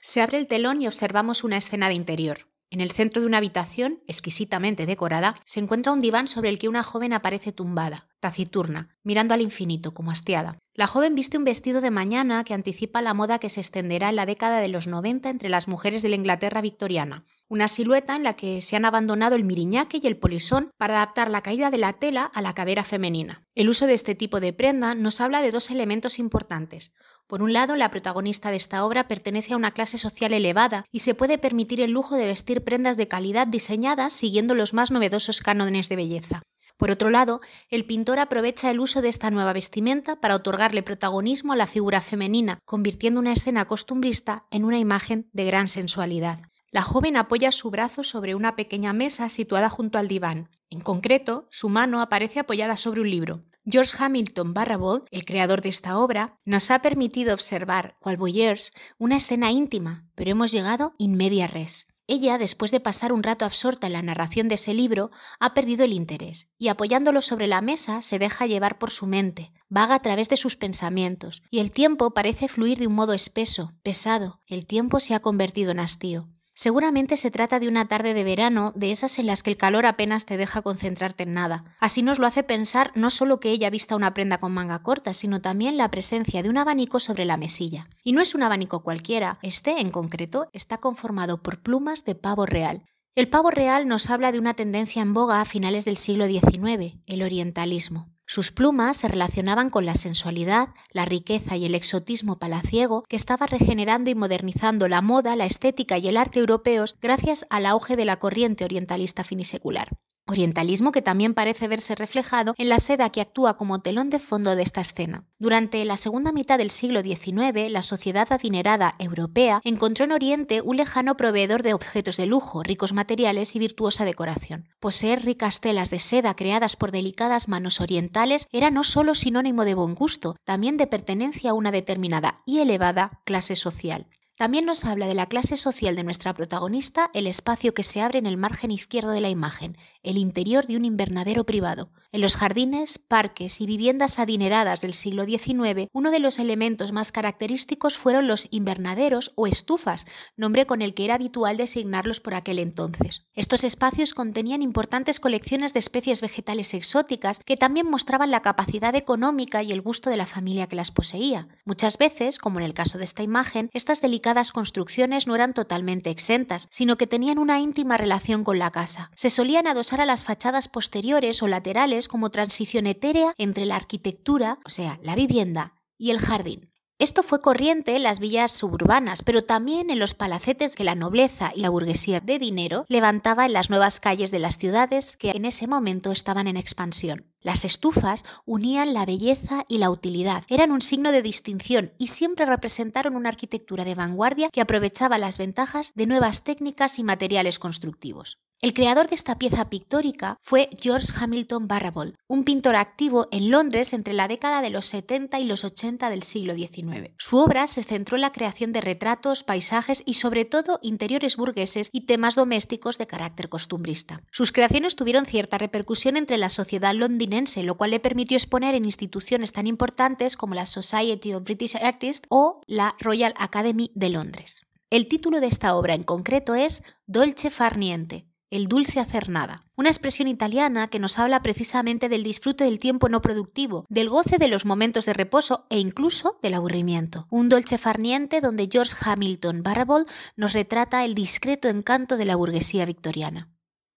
Se abre el telón y observamos una escena de interior. En el centro de una habitación, exquisitamente decorada, se encuentra un diván sobre el que una joven aparece tumbada, taciturna, mirando al infinito, como hastiada. La joven viste un vestido de mañana que anticipa la moda que se extenderá en la década de los 90 entre las mujeres de la Inglaterra victoriana. Una silueta en la que se han abandonado el miriñaque y el polisón para adaptar la caída de la tela a la cadera femenina. El uso de este tipo de prenda nos habla de dos elementos importantes. Por un lado, la protagonista de esta obra pertenece a una clase social elevada y se puede permitir el lujo de vestir prendas de calidad diseñadas siguiendo los más novedosos cánones de belleza. Por otro lado, el pintor aprovecha el uso de esta nueva vestimenta para otorgarle protagonismo a la figura femenina, convirtiendo una escena costumbrista en una imagen de gran sensualidad. La joven apoya su brazo sobre una pequeña mesa situada junto al diván. En concreto, su mano aparece apoyada sobre un libro. George Hamilton Barrable, el creador de esta obra, nos ha permitido observar, cual voyeurs, una escena íntima, pero hemos llegado in media res. Ella, después de pasar un rato absorta en la narración de ese libro, ha perdido el interés y apoyándolo sobre la mesa se deja llevar por su mente, vaga a través de sus pensamientos y el tiempo parece fluir de un modo espeso, pesado. El tiempo se ha convertido en hastío. Seguramente se trata de una tarde de verano, de esas en las que el calor apenas te deja concentrarte en nada. Así nos lo hace pensar no solo que ella vista una prenda con manga corta, sino también la presencia de un abanico sobre la mesilla. Y no es un abanico cualquiera, este, en concreto, está conformado por plumas de pavo real. El pavo real nos habla de una tendencia en boga a finales del siglo XIX, el orientalismo. Sus plumas se relacionaban con la sensualidad, la riqueza y el exotismo palaciego que estaba regenerando y modernizando la moda, la estética y el arte europeos gracias al auge de la corriente orientalista finisecular. Orientalismo que también parece verse reflejado en la seda que actúa como telón de fondo de esta escena. Durante la segunda mitad del siglo XIX, la sociedad adinerada europea encontró en Oriente un lejano proveedor de objetos de lujo, ricos materiales y virtuosa decoración. Poseer ricas telas de seda creadas por delicadas manos orientales era no solo sinónimo de buen gusto, también de pertenencia a una determinada y elevada clase social. También nos habla de la clase social de nuestra protagonista el espacio que se abre en el margen izquierdo de la imagen, el interior de un invernadero privado. En los jardines, parques y viviendas adineradas del siglo XIX, uno de los elementos más característicos fueron los invernaderos o estufas, nombre con el que era habitual designarlos por aquel entonces. Estos espacios contenían importantes colecciones de especies vegetales exóticas que también mostraban la capacidad económica y el gusto de la familia que las poseía. Muchas veces, como en el caso de esta imagen, estas delicadas construcciones no eran totalmente exentas, sino que tenían una íntima relación con la casa. Se solían adosar a las fachadas posteriores o laterales como transición etérea entre la arquitectura, o sea, la vivienda, y el jardín. Esto fue corriente en las villas suburbanas, pero también en los palacetes que la nobleza y la burguesía de dinero levantaba en las nuevas calles de las ciudades que en ese momento estaban en expansión. Las estufas unían la belleza y la utilidad, eran un signo de distinción y siempre representaron una arquitectura de vanguardia que aprovechaba las ventajas de nuevas técnicas y materiales constructivos. El creador de esta pieza pictórica fue George Hamilton Barrable, un pintor activo en Londres entre la década de los 70 y los 80 del siglo XIX. Su obra se centró en la creación de retratos, paisajes y sobre todo interiores burgueses y temas domésticos de carácter costumbrista. Sus creaciones tuvieron cierta repercusión entre la sociedad londinense, lo cual le permitió exponer en instituciones tan importantes como la Society of British Artists o la Royal Academy de Londres. El título de esta obra en concreto es Dolce far niente, el dulce hacer nada, una expresión italiana que nos habla precisamente del disfrute del tiempo no productivo, del goce de los momentos de reposo e incluso del aburrimiento. Un dolce far niente donde George Hamilton Barrable nos retrata el discreto encanto de la burguesía victoriana.